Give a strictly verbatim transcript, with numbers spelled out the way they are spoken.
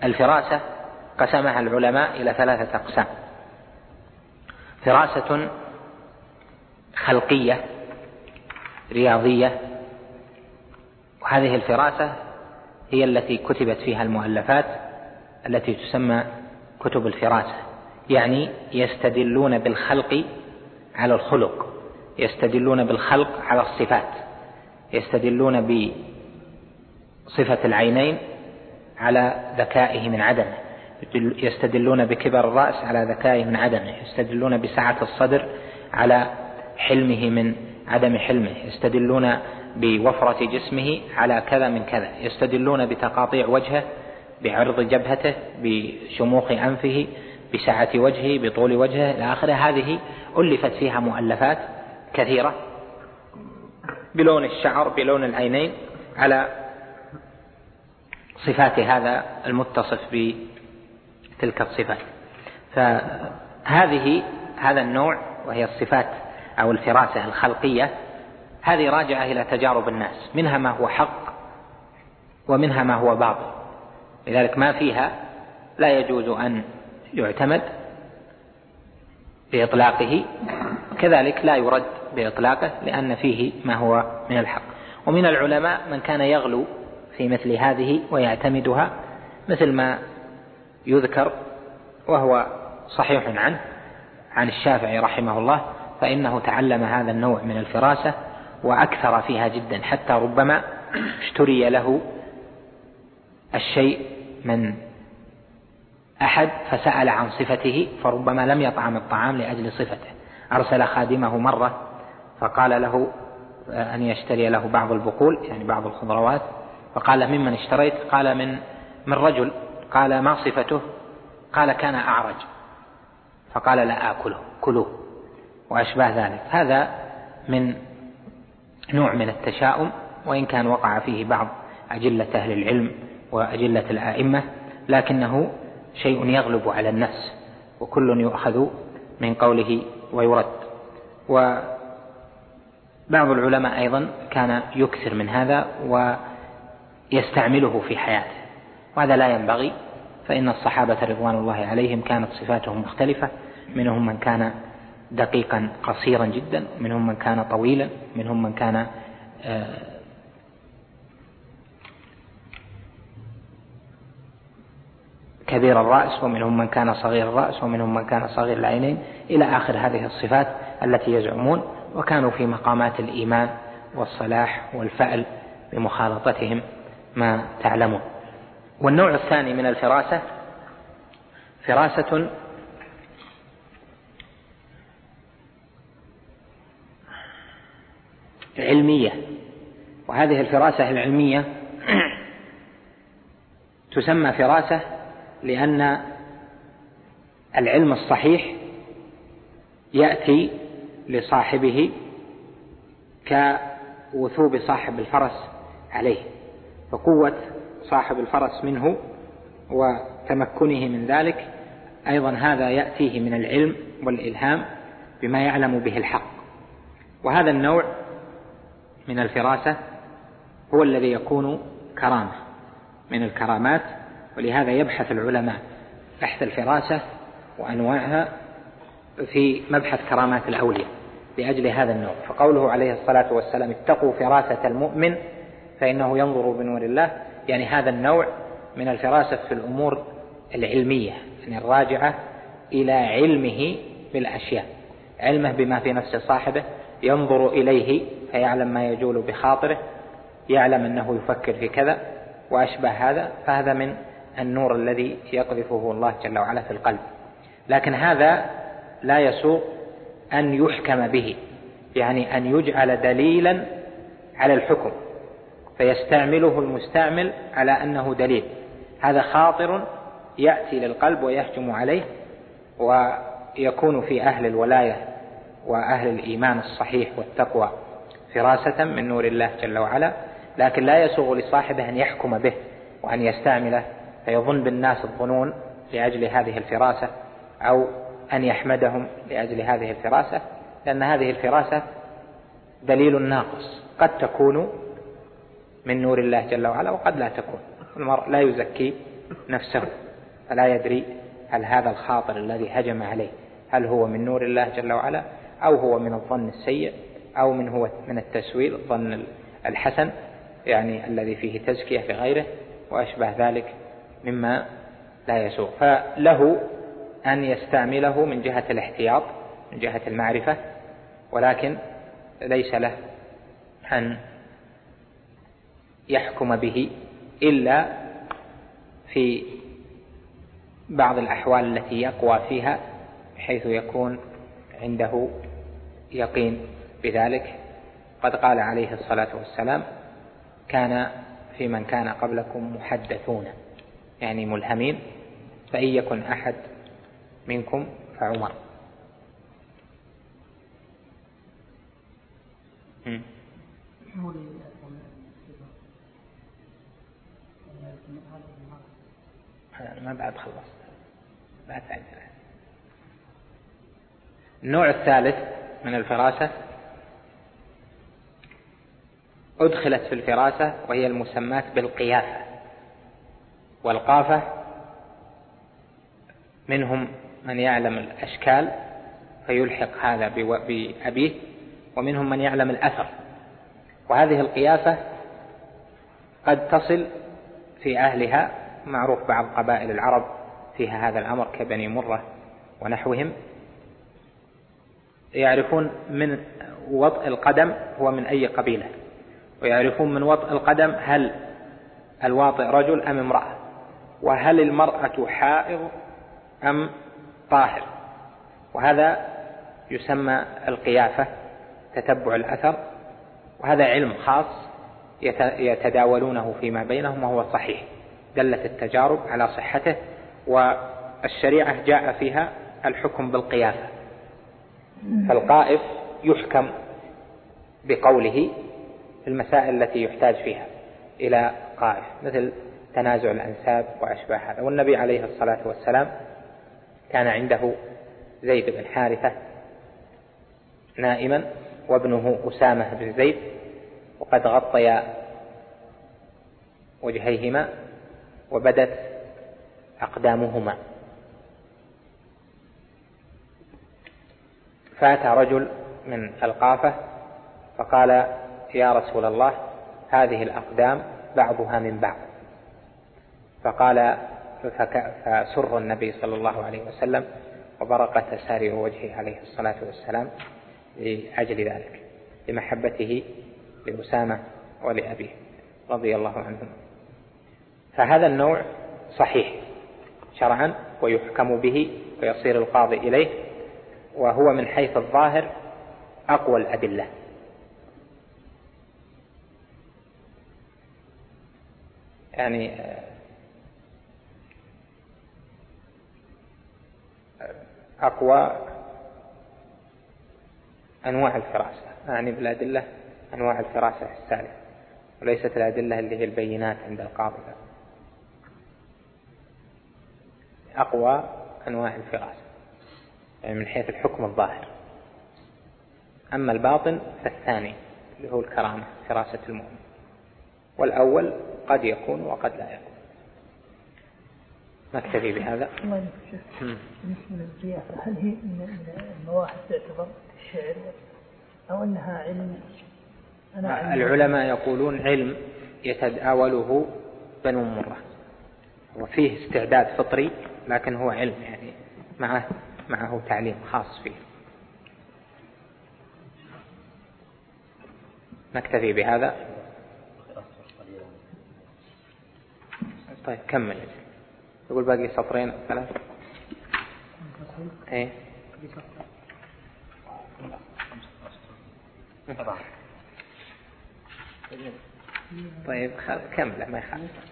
الفراسة قسمها العلماء إلى ثلاثة أقسام: فراسة خلقية رياضية، وهذه الفراسة هي التي كتبت فيها المؤلفات التي تسمى كتب الفراسة، يعني يستدلون بالخلق على الخلق، يستدلون بالخلق على الصفات، يستدلون بصفة العينين على ذكائه من عدمه، يستدلون بكبر الرأس على ذكائه من عدمه، يستدلون بسعة الصدر على حلمه من عدم حلمه، يستدلون بوفرة جسمه على كذا من كذا، يستدلون بتقاطيع وجهه، بعرض جبهته، بشموخ أنفه، بسعة وجهه، بطول وجهه إلى آخره. هذه ألفت فيها مؤلفات كثيرة بلون الشعر، بلون العينين، على صفات هذا المتصف بتلك الصفات. فهذه هذا النوع وهي الصفات أو الفراسة الخلقية، هذه راجعة إلى تجارب الناس، منها ما هو حق ومنها ما هو باطل، لذلك ما فيها لا يجوز أن يعتمد بإطلاقه، كذلك لا يرد بإطلاقه لأن فيه ما هو من الحق. ومن العلماء من كان يغلو في مثل هذه ويعتمدها، مثل ما يذكر وهو صحيح عنه عن الشافعي رحمه الله، فإنه تعلم هذا النوع من الفراسة وأكثر فيها جدا، حتى ربما اشتري له الشيء من أحد فسأل عن صفته، فربما لم يطعم الطعام لأجل صفته، أرسل خادمه مرة فقال له أن يشتري له بعض البقول يعني بعض الخضروات، فقال ممن اشتريت؟ قال من من رجل. قال ما صفته؟ قال كان أعرج. فقال لا آكله، كلوه، وأشباه ذلك. هذا من نوع من التشاؤم، وإن كان وقع فيه بعض أجلة أهل العلم وأجلة الآئمة، لكنه شيء يغلب على النفس، وكل يؤخذ من قوله ويرد. وبعض العلماء أيضا كان يكثر من هذا ويستعمله في حياته، وهذا لا ينبغي، فإن الصحابة رضوان الله عليهم كانت صفاتهم مختلفة، منهم من كان دقيقا قصيرا جدا، منهم من كان طويلا، منهم من كان كبير الرأس، ومنهم من كان صغير الرأس، ومنهم من كان صغير العينين، إلى آخر هذه الصفات التي يزعمون، وكانوا في مقامات الإيمان والصلاح والفأل بمخالطتهم ما تعلمون. والنوع الثاني من الفراسة فراسة علمية، وهذه الفراسة العلمية تسمى فراسة لأن العلم الصحيح يأتي لصاحبه كوثوب صاحب الفرس عليه، فقوة صاحب الفرس منه وتمكنه من ذلك أيضا هذا يأتيه من العلم والإلهام بما يعلم به الحق. وهذا النوع من الفراسة هو الذي يكون كرامة من الكرامات، ولهذا يبحث العلماء بحث الفراسة وأنواعها في مبحث كرامات الأولياء لأجل هذا النوع. فقوله عليه الصلاة والسلام اتقوا فراسة المؤمن فإنه ينظر بنور الله، يعني هذا النوع من الفراسة في الأمور العلمية، يعني الراجعة إلى علمه بالأشياء، علمه بما في نفس صاحبه، ينظر إليه فيعلم ما يجول بخاطره، يعلم أنه يفكر في كذا وأشبه هذا، فهذا من النور الذي يقذفه الله جل وعلا في القلب. لكن هذا لا يسوغ أن يحكم به، يعني أن يجعل دليلا على الحكم فيستعمله المستعمل على أنه دليل، هذا خاطر يأتي للقلب ويهجم عليه، ويكون في أهل الولاية وأهل الإيمان الصحيح والتقوى فراسة من نور الله جل وعلا، لكن لا يسوغ لصاحبه أن يحكم به وأن يستعمله فيظن بالناس الظنون لأجل هذه الفراسة، أو أن يحمدهم لأجل هذه الفراسة، لأن هذه الفراسة دليل ناقص، قد تكون من نور الله جل وعلا وقد لا تكون. المرء لا يزكي نفسه، فلا يدري هل هذا الخاطر الذي هجم عليه هل هو من نور الله جل وعلا أو هو من الظن السيء أو من هو من التسويل الظن الحسن يعني الذي فيه تزكية لغيره وأشبه ذلك مما لا يسوء. فله أن يستعمله من جهة الاحتياط من جهة المعرفة، ولكن ليس له أن يحكم به إلا في بعض الأحوال التي يقوى فيها بحيث يكون عنده يقين بذلك. قد قال عليه الصلاة والسلام: كان في من كان قبلكم محدثون، يعني ملهمين، فإن يكن أحد منكم فعمر. ما بعد خلصت بعد عندنا. النوع الثالث من الفراسة أدخلت في الفراسة وهي المسمات بالقيافة والقافة. منهم من يعلم الأشكال فيلحق هذا بأبيه، ومنهم من يعلم الأثر. وهذه القيافة قد تصل في أهلها، معروف بعض قبائل العرب فيها هذا الأمر كبني مرة ونحوهم، يعرفون من وطء القدم هو من أي قبيلة، ويعرفون من وطء القدم هل الواطئ رجل أم امرأة، وهل المرأة حائض أم طاهر. وهذا يسمى القيافة، تتبع الأثر، وهذا علم خاص يتداولونه فيما بينهم وهو صحيح، دلت التجارب على صحته، والشريعة جاء فيها الحكم بالقيافة. فالقائف يحكم بقوله في المسائل التي يحتاج فيها إلى قائف، مثل تنازع الأنساب وأشباه هذا. والنبي عليه الصلاة والسلام كان عنده زيد بن حارثة نائما وابنه أسامة بن زيد، وقد غطيا وجهيهما وبدت أقدامهما، فأتى رجل من القافة فقال: يا رسول الله، هذه الأقدام بعضها من بعض. فقال فسر النبي صلى الله عليه وسلم وبرقت أسارير وجهه عليه الصلاة والسلام لأجل ذلك، لمحبته لأسامة ولأبيه رضي الله عنهم. فهذا النوع صحيح شرعا ويحكم به ويصير القاضي إليه، وهو من حيث الظاهر أقوى الأدلة. يعني أقوى أنواع الفراسة، يعني بالأدلة أنواع الفراسة الثالثة، وليست الأدلة اللي هي البينات عند القاضي. أقوى أنواع الفراسة يعني من حيث الحكم الظاهر. أما الباطن فالثاني اللي هو الكرامة، فراسة المؤمن، والأول قد يكون وقد لا يكون. نكتفي بهذا. الله يكفيك. بالنسبة للقيافة، هل هي من المواهب تعتبر الشعر أو أنها علم؟ أنا العلماء يقولون علم يتداوله بنو مرة، وفيه استعداد فطري، لكن هو علم يعني معه معه تعليم خاص فيه. نكتفي بهذا. طيب كمل. يقول باقي سطرين ثلاث. ايه طيب كمل ما يخالف.